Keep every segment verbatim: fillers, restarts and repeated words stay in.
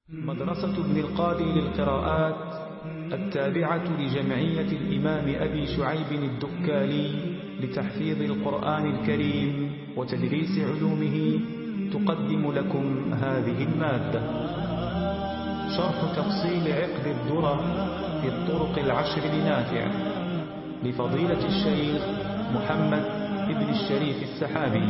مدرسة ابن القاضي للقراءات التابعة لجمعية الإمام أبي شعيب الدكالي لتحفيظ القرآن الكريم وتدريس علومه تقدم لكم هذه المادة. شرح تفصيل عقد الدرر في الطرق العشر لنافع لفضيلة الشيخ محمد ابن الشريف السحابي.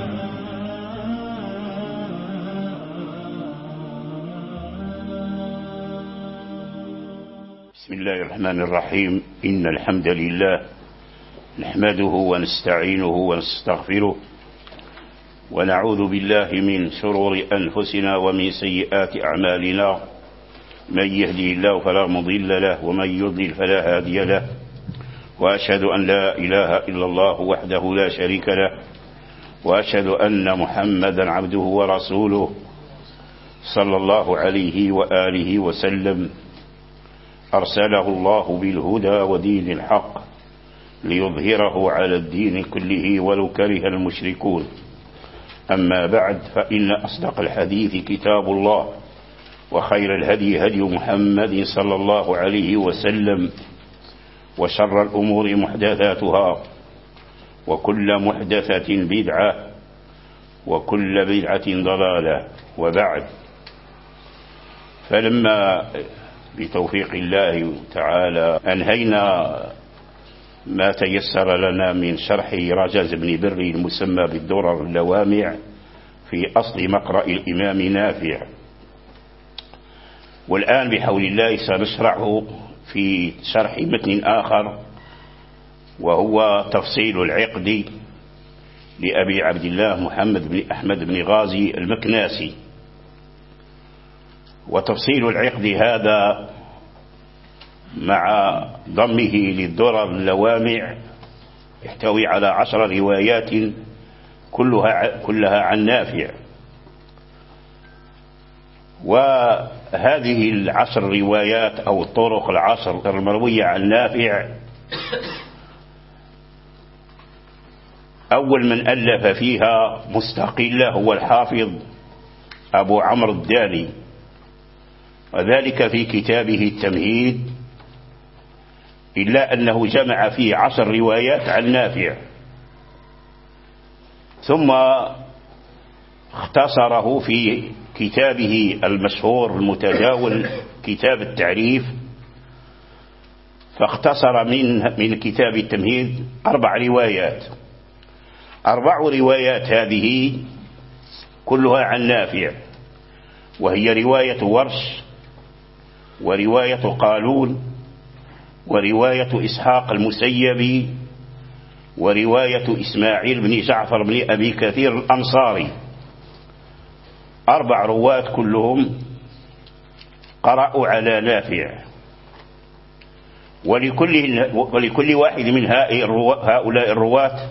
بسم الله الرحمن الرحيم. إن الحمد لله نحمده ونستعينه ونستغفره ونعوذ بالله من شرور أنفسنا ومن سيئات أعمالنا. من يهدي الله فلا مضل له ومن يضلل فلا هادي له، وأشهد أن لا إله إلا الله وحده لا شريك له، وأشهد أن محمدا عبده ورسوله صلى الله عليه وآله وسلم. أرسله الله بالهدى ودين الحق ليظهره على الدين كله ولو كره المشركون. أما بعد، فإن أصدق الحديث كتاب الله، وخير الهدي هدي محمد صلى الله عليه وسلم، وشر الأمور محدثاتها، وكل محدثة بدعة، وكل بدعة ضلالة. وبعد، فلما بتوفيق الله تعالى أنهينا ما تيسر لنا من شرح رجز بن بري المسمى بالدرر اللوامع في أصل مقرأ الإمام نافع، والآن بحول الله سنشرعه في شرح متن آخر، وهو تفصيل العقد لأبي عبد الله محمد بن أحمد بن غازي المكناسي. وتفصيل العقد هذا مع ضمه للدرر اللوامع يحتوي على عشر روايات كلها, كلها عن نافع. وهذه العشر روايات أو الطرق العشر المروية عن نافع، أول من ألف فيها مستقلة هو الحافظ أبو عمرو الداني، وذلك في كتابه التمهيد، إلا أنه جمع فيه عشر روايات عن نافع، ثم اختصره في كتابه المشهور المتداول كتاب التعريف، فاختصر من من كتاب التمهيد أربع روايات. أربع روايات هذه كلها عن نافع، وهي رواية ورش، ورواية قالون، ورواية إسحاق المسيبي، ورواية إسماعيل بن جعفر بن أبي كثير الأنصاري. أربع رواة كلهم قرأوا على نافع، ولكل, ولكل واحد من هؤلاء الرواة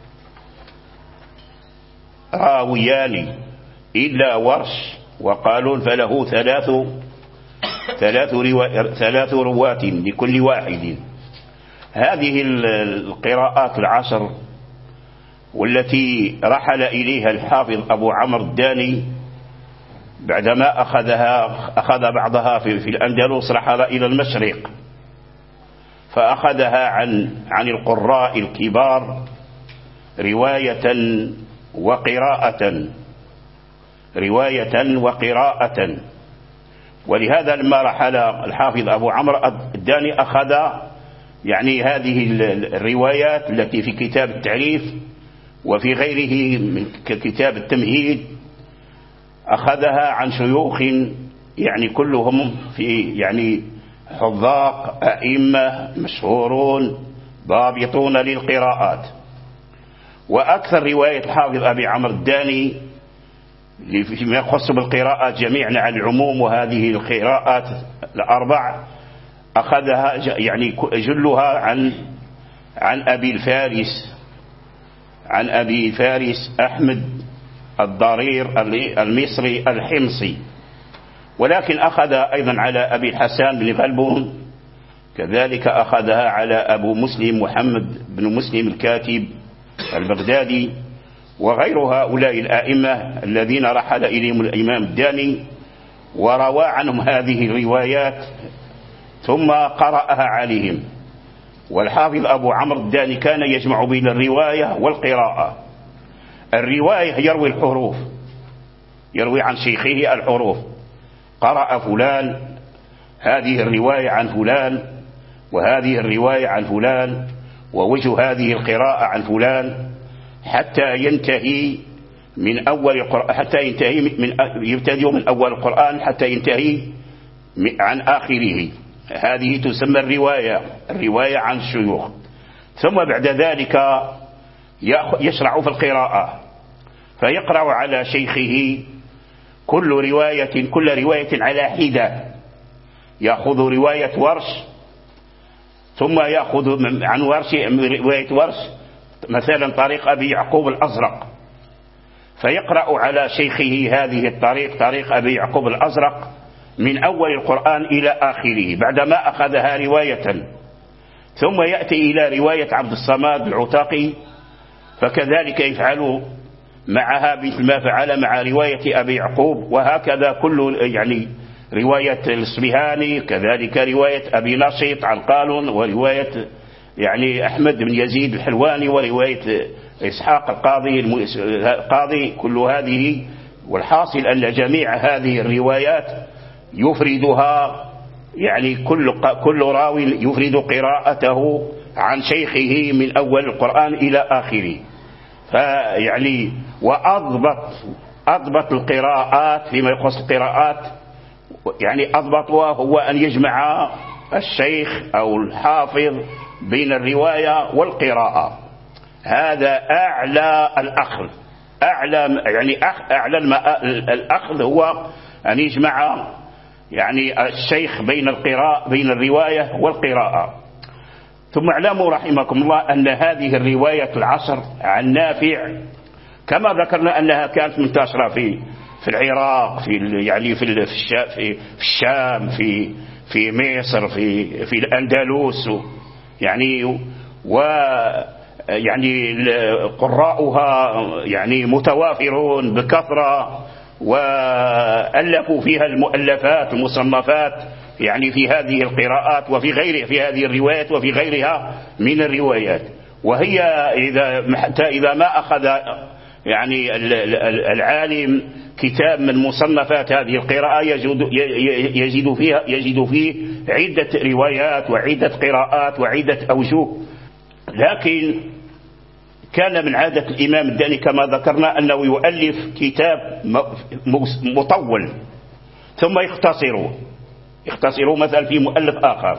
راويان إلا ورش وقالون، فله ثلاث ثلاث, روا... ثلاث رواة لكل واحد. هذه القراءات العشر والتي رحل إليها الحافظ أبو عمرو الداني بعدما أخذها أخذ بعضها في, في الأندلس، رحل إلى المشرق فأخذها عن عن القراء الكبار رواية وقراءة رواية وقراءة. ولهذا لما رحل الحافظ أبو عمرو الداني أخذ يعني هذه الروايات التي في كتاب التعريف وفي غيره من كتاب التمهيد، أخذها عن شيوخ يعني كلهم في يعني حذاق أئمة مشهورون ضابطون للقراءات. وأكثر رواية الحافظ أبي عمرو الداني فيما يخص بالقراءات جميعا على العموم، وهذه القراءات الأربع أخذها يعني جلها عن عن أبي الفارس عن أبي فارس أحمد الضرير المصري الحمصي، ولكن أخذ أيضا على أبي الحسن بن غلبون، كذلك أخذها على أبو مسلم محمد بن مسلم الكاتب البغدادي، وغير هؤلاء الآئمة الذين رحل إليهم الإمام الداني. وروى عنهم هذه الروايات ثم قرأها عليهم. والحافظ أبو عمرو الداني كان يجمع بين الرواية والقراءة. الرواية يروي الحروف، يروي عن شيخه الحروف، قرأ فلان هذه الرواية عن فلان، وهذه الرواية عن فلان، ووجه هذه القراءة عن فلان، حتى ينتهي من أول القرآن، حتى ينتهي من يبتدئ من أول القرآن حتى ينتهي عن آخره. هذه تسمى الرواية، الرواية عن الشيوخ. ثم بعد ذلك يشرع في القراءة، فيقرأ على شيخه كل رواية كل رواية على حدة. يأخذ رواية ورش، ثم يأخذ عن ورش رواية ورش مثلا طريق أبي يعقوب الأزرق، فيقرأ على شيخه هذه الطريق، طريق أبي يعقوب الأزرق، من أول القرآن إلى آخره بعدما أخذها رواية. ثم يأتي إلى رواية عبد الصمد العتاقي، فكذلك يفعل معها مثل ما فعل مع رواية أبي يعقوب، وهكذا كل يعني رواية الإصبهاني، كذلك رواية أبي نشيط عن قالون، ورواية يعني أحمد بن يزيد الحلواني، ورواية إسحاق القاضي القاضي كل هذه. والحاصل أن جميع هذه الروايات يفردها يعني كل كل راوي يفرد قراءته عن شيخه من أول القرآن إلى آخره. فيعني وأضبط أضبط القراءات فيما يخص القراءات، يعني أضبطها هو أن يجمع الشيخ أو الحافظ بين الرواية والقراءة. هذا أعلى الأخذ، أعلى يعني أعلى الأخذ هو أن يجمع يعني الشيخ بين القراءة بين الرواية والقراءة. ثم اعلموا رحمكم الله أن هذه الرواية العشر عن نافع كما ذكرنا أنها كانت منتشرة في في العراق، في يعني في في الشام، في في مصر، في في الأندلس، يعني و يعني قراؤها يعني متوافرون بكثرة، وألفوا فيها المؤلفات المصنفات يعني في هذه القراءات وفي غير في هذه الروايات وفي غيرها من الروايات. وهي إذا حتى إذا ما أخذ يعني العالم كتاب من مصنفات هذه القراءة يجد يجد فيها يجد فيه عدة روايات وعدة قراءات وعدة أوجه. لكن كان من عادة الإمام الداني كما ذكرنا أنه يؤلف كتاب مطول ثم يختصره يختصره مثلا في مؤلف آخر.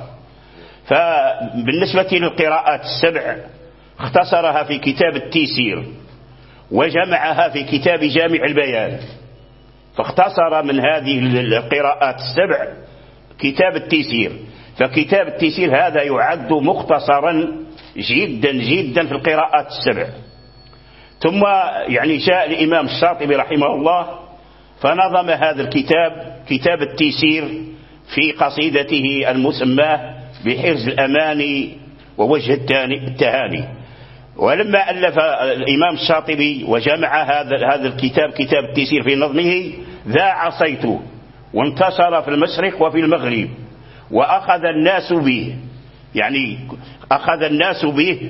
فبالنسبة للقراءات السبع اختصرها في كتاب التيسير وجمعها في كتاب جامع البيان، فاختصر من هذه القراءات السبع كتاب التيسير. فكتاب التيسير هذا يعد مختصرا جدا جدا في القراءات السبع. ثم يعني جاء الإمام الشاطبي رحمه الله فنظم هذا الكتاب كتاب التيسير في قصيدته المسماه بحرز الأماني ووجه التهاني. ولما ألف الإمام الشاطبي وجمع هذا هذا الكتاب كتاب التيسير في نظمه ذاع صيته وانتشر في المشرق وفي المغرب، وأخذ الناس به يعني أخذ الناس به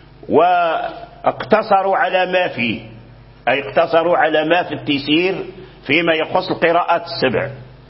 واقتصروا على ما فيه، أي اقتصروا على ما في التيسير فيما يخص القراءات السبع.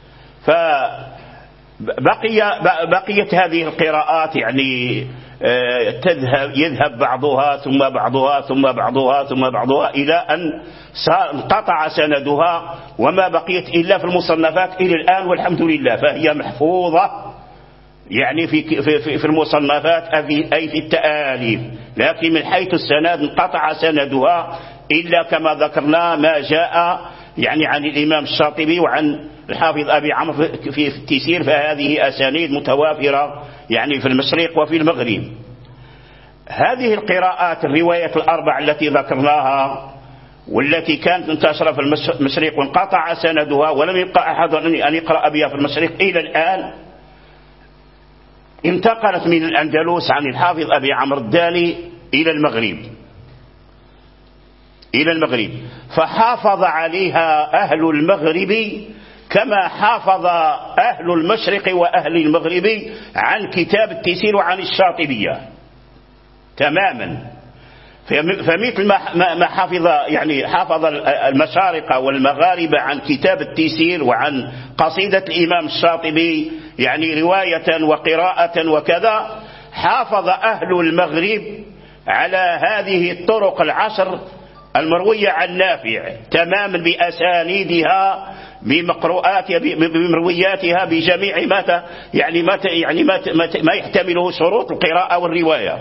فبقي بقيت هذه القراءات يعني تذهب يذهب بعضها ثم بعضها ثم بعضها ثم بعضها إلى أن انقطع سندها وما بقيت إلا في المصنفات إلى الآن والحمد لله. فهي محفوظة يعني في في في المصنفات أي في التآليف، لكن من حيث السند انقطع سندها إلا كما ذكرنا ما جاء يعني عن الإمام الشاطبي وعن الحافظ أبي عمرو في التيسير. فهذه أسانيد متوافرة يعني في المشرق وفي المغرب. هذه القراءات الرواية الأربع التي ذكرناها والتي كانت منتشرة في المشرق وانقطع سندها ولم يبقى أحد أن يقرأ بها في المشرق إلى الآن، انتقلت من الأندلس عن الحافظ أبي عمرو الداني إلى المغرب إلى المغرب فحافظ عليها أهل المغرب كما حافظ أهل المشرق وأهل المغرب عن كتاب التيسير وعن الشاطبية تماما. فمثل ما حافظ يعني حافظ المشارقة والمغاربة عن كتاب التيسير وعن قصيدة الإمام الشاطبي يعني رواية وقراءة وكذا، حافظ أهل المغرب على هذه الطرق العشر المروية عن نافع تماما بأسانيدها بمقروءاتها بمروياتها بجميع ما يعني ما يعني ما ما يحتمله شروط القراءة والرواية.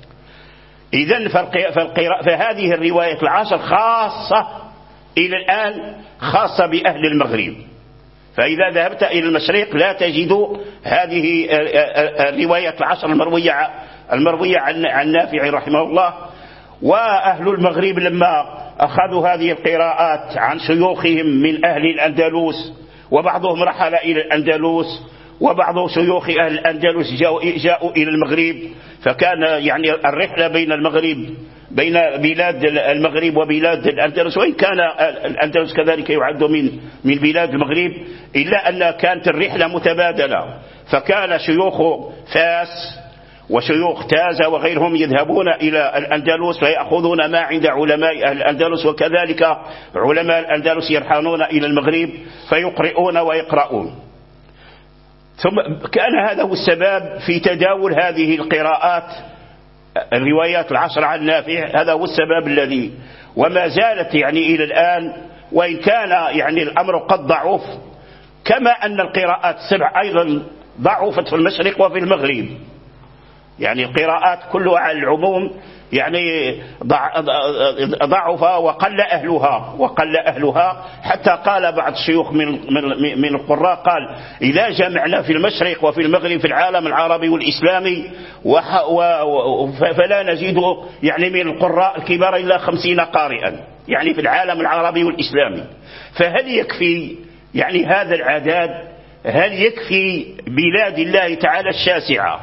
إذن فهذه الرواية العشر خاصة إلى الآن خاصة بأهل المغرب. فإذا ذهبت إلى المشرق لا تجد هذه الرواية العشر المروية المروية عن نافع رحمه الله. وأهل المغرب لما أخذوا هذه القراءات عن شيوخهم من أهل الأندلس، وبعضهم رحل إلى الأندلس وبعض شيوخ أهل الأندلس جاءوا, جاءوا إلى المغرب، فكان يعني الرحلة بين المغرب بين بلاد المغرب وبلاد الأندلس، وإن كان الأندلس كذلك يعد من من بلاد المغرب، إلا أن كانت الرحلة متبادلة. فكان شيوخ فاس وشيوخ تازة وغيرهم يذهبون إلى الأندلس فيأخذون ما عند علماء أهل الأندلس، وكذلك علماء الأندلس يرحلون إلى المغرب فيقرؤون ويقرؤون. ثم كان هذا هو السبب في تداول هذه القراءات الروايات العشر عن نافع، هذا هو السبب الذي وما زالت يعني إلى الآن، وإن كان يعني الأمر قد ضعف، كما أن القراءات السبع أيضا ضعفت في المشرق وفي المغرب. يعني القراءات كلها على العموم يعني ضعف وقل أهلها وقل أهلها حتى قال بعض الشيوخ من من القراء قال إذا جمعنا في المشرق وفي المغرب في العالم العربي والإسلامي فلا نزيد يعني من القراء الكبار إلا خمسين قارئا يعني في العالم العربي والإسلامي. فهل يكفي يعني هذا العدد؟ هل يكفي بلاد الله تعالى الشاسعة؟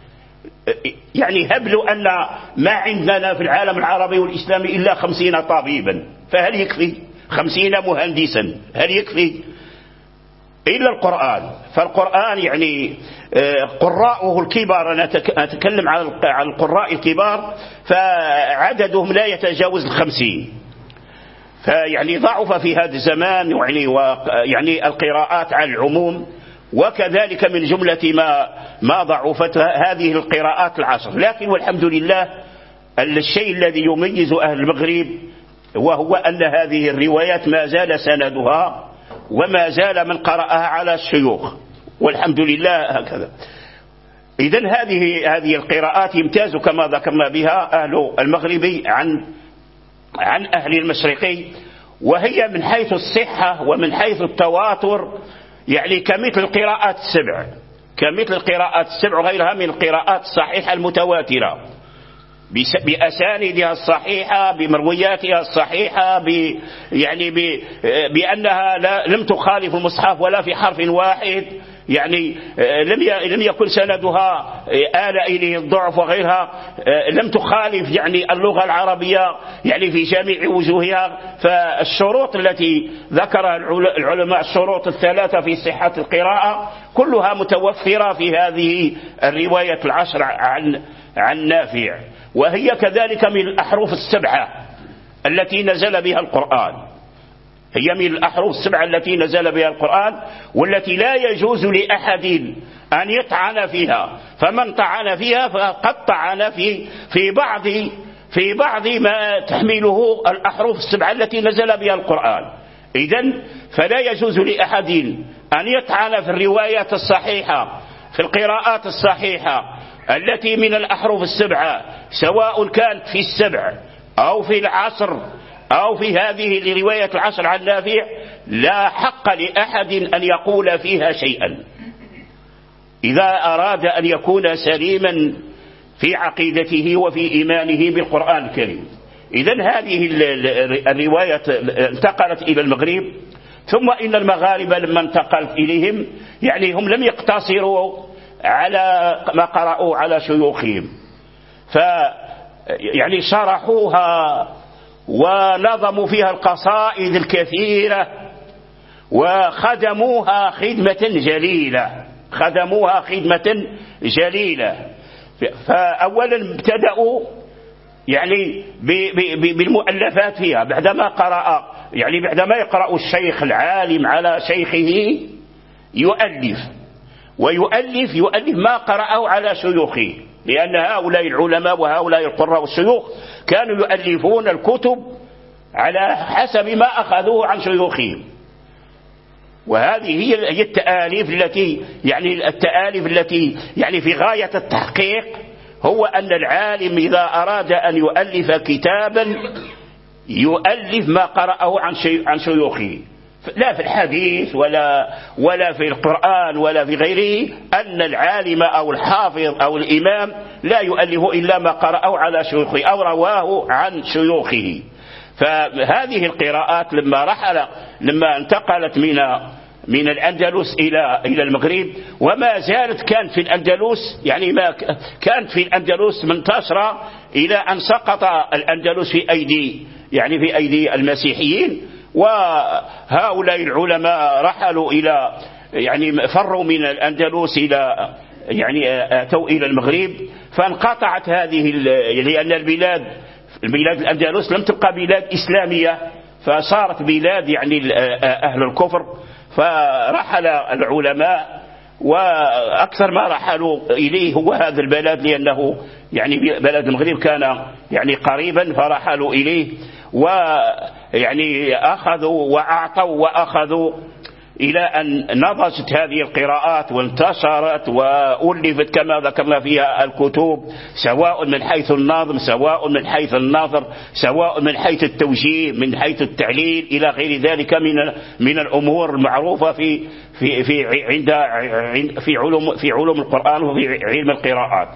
يعني هبلوا أن ما عندنا في العالم العربي والإسلامي إلا خمسين طبيبا، فهل يكفي؟ خمسين مهندسا هل يكفي؟ إلا القرآن. فالقرآن يعني قراءه الكبار، أنا أتكلم عن القراء الكبار فعددهم لا يتجاوز الخمسين. فيعني ضعف في هذا الزمان يعني ويعني القراءات على العموم، وكذلك من جملة ما ما ضعفت هذه القراءات العشر. لكن والحمد لله الشيء الذي يميز أهل المغرب وهو أن هذه الروايات ما زال سندها وما زال من قرأها على الشيوخ والحمد لله هكذا. إذن هذه هذه القراءات يمتاز كما ذكرنا بها أهل المغرب عن عن أهل المشرقي، وهي من حيث الصحة ومن حيث التواتر يعني كمثل القراءات السبع كمثل القراءات السبع وغيرها من القراءات الصحيحة المتواترة بأسانيدها الصحيحة بمروياتها الصحيحة ب يعني ب بأنها لا لم تخالف المصحف ولا في حرف واحد، يعني لم لم يكن سندها آل إليه الضعف وغيرها، لم تخالف يعني اللغة العربية يعني في جميع وجوهها. فالشروط التي ذكرها العلماء الشروط الثلاثة في صحة القراءة كلها متوفرة في هذه الرواية العشر عن عن نافع، وهي كذلك من الأحرف السبعة التي نزل بها القرآن. هي من الأحرف السبعة التي نزل بها القرآن والتي لا يجوز لأحد أن يطعن فيها، فمن طعن فيها فقد طعن في في بعض في بعض ما تحمله الأحرف السبعة التي نزل بها القرآن. إذن فلا يجوز لأحد أن يطعن في الروايات الصحيحة في القراءات الصحيحة التي من الأحرف السبعة، سواء كانت في السبع أو في العصر أو في هذه الرواية العشر عن نافع، لا حق لأحد أن يقول فيها شيئا إذا أراد أن يكون سليما في عقيدته وفي إيمانه بالقرآن الكريم. إذن هذه الرواية انتقلت إلى المغرب، ثم إن المغاربة لما انتقلت إليهم يعني هم لم يقتصروا على ما قرأوا على شيوخهم، ف يعني شرحوها ونظموا فيها القصائد الكثيرة وخدموها خدمة جليلة خدموها خدمة جليلة. فأولا ابتدأوا يعني بالمؤلفات فيها، بعدما قرأ يعني بعدما يقرأ الشيخ العالم على شيخه يؤلف ويؤلف يؤلف ما قرأه على شيوخه، لأن هؤلاء العلماء وهؤلاء القراء والشيوخ كانوا يؤلفون الكتب على حسب ما أخذوه عن شيوخهم. وهذه هي التآليف التي يعني التآليف التي يعني في غاية التحقيق، هو أن العالم إذا أراد أن يؤلف كتابا يؤلف ما قرأه عن عن شيوخه، لا في الحديث ولا ولا في القرآن ولا في غيره، أن العالم أو الحافظ أو الإمام لا يؤلف إلا ما قرأه على شيوخه أو رواه عن شيوخه. فهذه القراءات لما رحل لما انتقلت من من الأندلس إلى إلى المغرب، وما زالت كانت في الأندلس يعني ما كانت في الأندلس منتشرة إلى أن سقط الأندلس في أيدي يعني في أيدي المسيحيين، وهؤلاء العلماء رحلوا إلى يعني فروا من الأندلس إلى يعني أتوا إلى المغرب، فانقطعت هذه لأن البلاد البلاد الأندلس لم تبقى بلاد إسلامية، فصارت بلاد يعني أهل الكفر. فرحل العلماء، وأكثر ما رحلوا إليه هو هذا البلد، لأنه يعني بلد المغرب كان يعني قريبا، فرحلوا إليه ويعني أخذوا وأعطوا وأخذوا إلى أن نضجت هذه القراءات وانتشرت وألفت كما ذكرنا فيها الكتب، سواء من حيث النظم سواء من حيث النظر سواء من حيث التوجيه من حيث التعليل إلى غير ذلك من من الأمور المعروفة في في في عند في علوم في علوم القرآن وفي علم القراءات.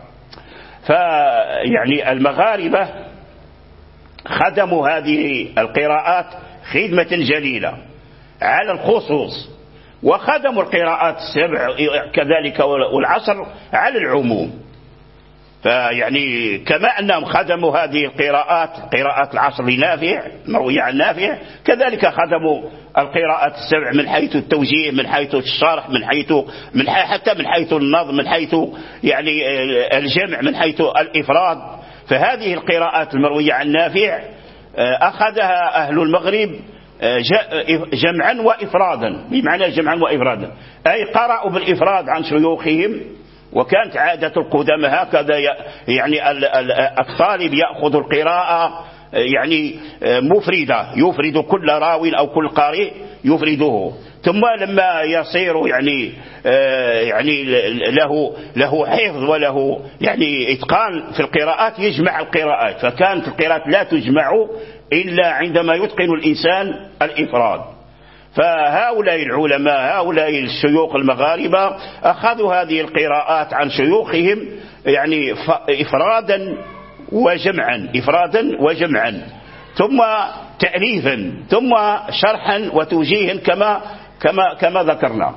فيعني المغاربة خدموا هذه القراءات خدمة جليلة على الخصوص، وخدموا القراءات السبع كذلك والعصر على العموم. فيعني كما أنهم خدموا هذه القراءات قراءات العصر لنافع مروية عن نافع، كذلك خدموا القراءات السبع من حيث التوجيه من حيث الشرح من حيث من حيث حتى من حيث النظم من حيث يعني الجمع من حيث الإفراد. فهذه القراءات المروية عن نافع أخذها أهل المغرب جمعا وإفرادا، بمعنى جمعا وإفرادا أي قرأوا بالإفراد عن شيوخهم، وكانت عادة القدماء هكذا يعني الطالب يأخذ القراءة يعني مفردة يفرد كل راو أو كل قارئ يفرده، ثم لما يصير يعني يعني له له حفظ وله يعني إتقان في القراءات يجمع القراءات. فكانت القراءات لا تجمع إلا عندما يتقن الإنسان الإفراد. فهؤلاء العلماء هؤلاء الشيوخ المغاربة أخذوا هذه القراءات عن شيوخهم يعني إفرادا وجمعا إفرادا وجمعا ثم تأليفا ثم شرحا وتوجيها كما كما كما ذكرنا.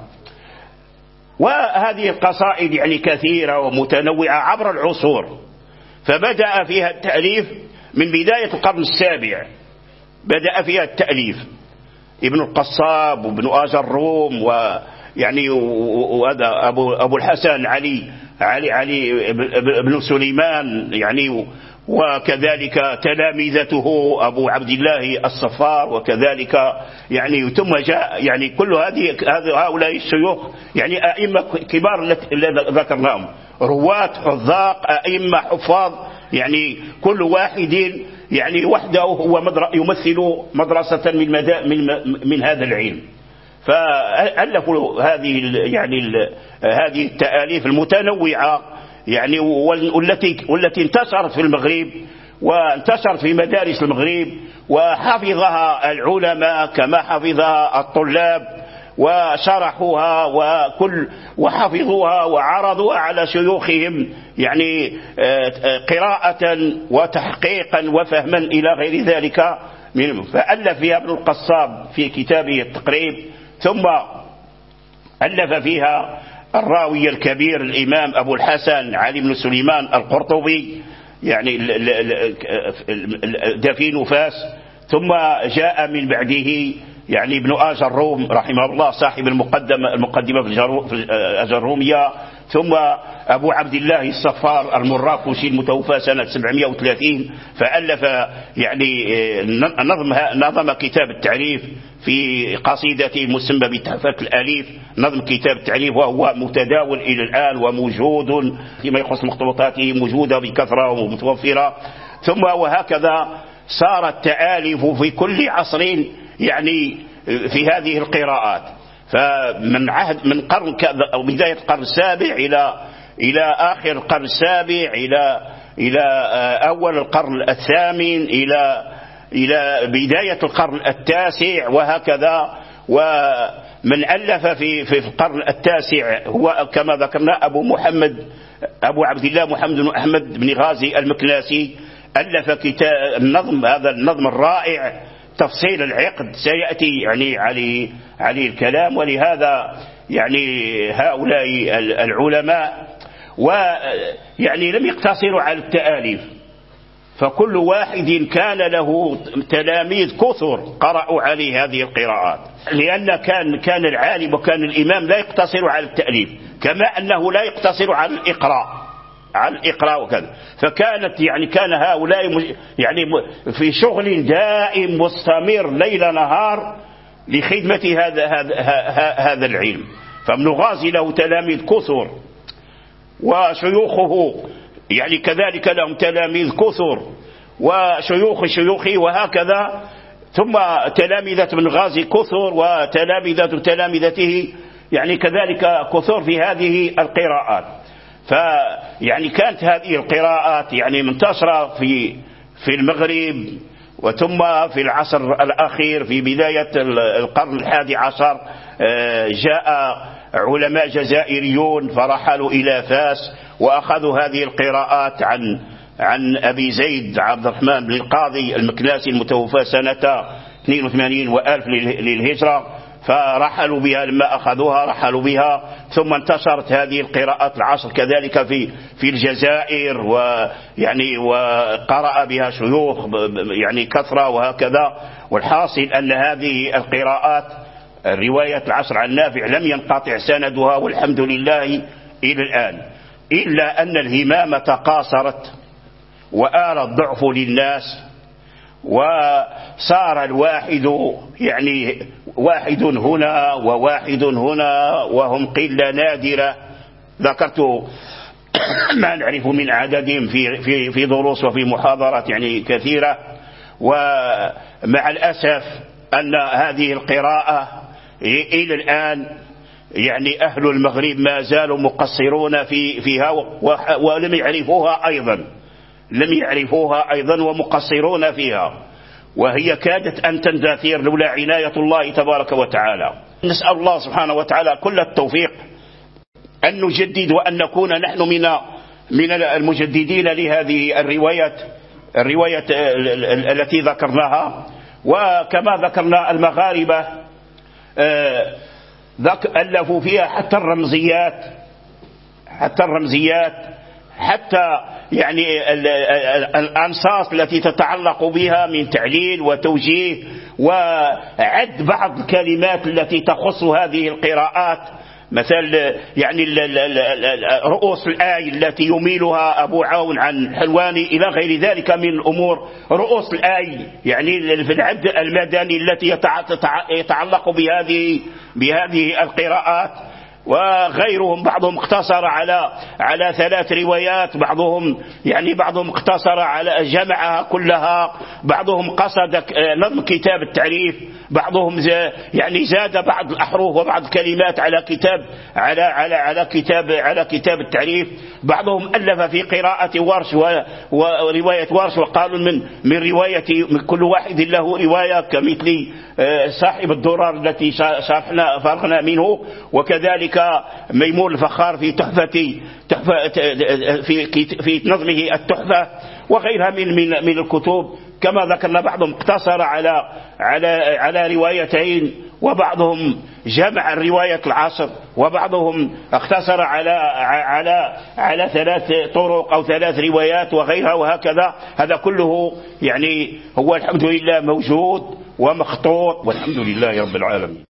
وهذه القصائد يعني كثيرة ومتنوعة عبر العصور، فبدأ فيها التأليف من بداية القرن السابع، بدأ فيها التأليف ابن القصاب وابن آج الروم ويعني وهذا أبو أبو الحسن علي علي علي بن سليمان يعني، وكذلك تلامذته أبو عبد الله الصفار، وكذلك يعني ثم جاء يعني كل هذه هؤلاء الشيوخ يعني أئمة كبار الذين ذكرناهم، رواة حذاق أئمة حفاظ، يعني كل واحد يعني وحده هو يمثل مدرسة من من من هذا العلم. فألفوا هذه يعني هذه التآليف المتنوعة يعني والتي والتي انتشرت في المغرب وانتشرت في مدارس المغرب، وحفظها العلماء كما حفظها الطلاب وشرحوها وكل وحفظوها وعرضوها على شيوخهم يعني قراءة وتحقيقا وفهما إلى غير ذلك. فألف فيها ابن القصاب في كتابه التقريب، ثم ألف فيها الراوي الكبير الإمام أبو الحسن علي بن سليمان القرطبي يعني دفين فاس، ثم جاء من بعده يعني ابن آجروم رحمه الله صاحب المقدمة المقدمة في الأجرومية، ثم أبو عبد الله الصفار المراكشي المتوفى سنة سبعمائة وثلاثين، فألف يعني نظم نظم كتاب التعريف في قصيدته المسمى بتحفة الأليف، نظم كتاب التعريف، وهو متداول إلى الآن وموجود فيما يخص مخطوطاته، موجودة بكثرة ومتوفرة. ثم وهكذا صارت تآلف في كل عصر يعني في هذه القراءات. فمن عهد من قرن أو بداية القرن السابع إلى إلى آخر القرن السابع إلى إلى أول القرن الثامن إلى إلى بداية القرن التاسع وهكذا. ومن ألف في في القرن التاسع هو كما ذكرنا أبو محمد أبو عبد الله محمد بن أحمد بن غازي المكناسي، ألف كتاب النظم هذا النظم الرائع تفصيل العقد، سيأتي يعني عليه عليه الكلام. ولهذا يعني هؤلاء العلماء ويعني لم يقتصروا على التآليف، فكل واحد كان له تلاميذ كثر قرأوا عليه هذه القراءات، لأن كان كان العالم وكان الإمام لا يقتصر على التأليف، كما أنه لا يقتصر على الإقراء على الإقراء وكذا. فكانت يعني كان هؤلاء يعني في شغل دائم مستمر ليل نهار لخدمة هذا هذا هذا العلم. فابن غازي له تلاميذ كثر، وشيوخه يعني كذلك لهم تلاميذ كثر، وشيوخ شيوخه وهكذا. ثم تلامذة ابن غازي كثر، وتلامذة تلامذته يعني كذلك كثر في هذه القراءات. فيعني كانت هذه القراءات يعني منتشرة في في المغرب، وثم في العصر الأخير في بداية القرن الحادي عشر جاء علماء جزائريون فرحلوا إلى فاس وأخذوا هذه القراءات عن عن أبي زيد عبد الرحمن بن القاضي المكناسي المتوفى سنة اثنين وثمانين وألف للهجرة، فرحلوا بها. لما أخذوها رحلوا بها، ثم انتشرت هذه القراءات العصر كذلك في في الجزائر، ويعني وقرأ بها شيوخ يعني كثرة وهكذا. والحاصل أن هذه القراءات رواية العصر عن نافع لم ينقطع سندها والحمد لله إلى الآن، إلا أن الهمامة قاصرت وآل الضعف للناس، وصار الواحد يعني واحد هنا وواحد هنا وهم قلة نادرة. ذكرت ما نعرف من عددهم في في في دروس وفي محاضرات يعني كثيرة. ومع الأسف أن هذه القراءة إلى الآن يعني أهل المغرب ما زالوا مقصرون في فيها ولم يعرفوها أيضا لم يعرفوها أيضا ومقصرون فيها، وهي كادت أن تندثر لولا عناية الله تبارك وتعالى. نسأل الله سبحانه وتعالى كل التوفيق أن نجدد وأن نكون نحن من من المجددين لهذه الروايات الرواية التي ذكرناها. وكما ذكرنا المغاربة ألفوا فيها حتى الرمزيات حتى الرمزيات حتى يعني الأنصاص التي تتعلق بها من تعليل وتوجيه، وعد بعض الكلمات التي تخص هذه القراءات، مثل يعني رؤوس الآي التي يميلها أبو عون عن حلواني إلى غير ذلك من الأمور. رؤوس الآي يعني في العد المدني التي يتعلق بهذه بهذه القراءات، وغيرهم بعضهم اقتصر على على ثلاث روايات، بعضهم يعني بعضهم اقتصر على جمعها كلها، بعضهم قصد نظم كتاب التعريف، بعضهم يعني زاد بعض الأحرف وبعض الكلمات على كتاب على على على كتاب على كتاب التعريف، بعضهم ألف في قراءة ورش ورواية ورش، وقالوا من من رواية من كل واحد له رواية، كمثل صاحب الدرر التي شرحنا فرغنا منه، وكذلك ميمون الفخار في تحفة تحفة في في نظمه التحفة، وغيرها من من من الكتب. كما ذكرنا بعضهم اقتصر على على على روايتين، وبعضهم جمع الرواية العصر، وبعضهم اقتصر على على على ثلاث طرق أو ثلاث روايات وغيرها وهكذا. هذا كله يعني هو الحمد لله موجود، ومخطوط، والحمد لله رب العالمين.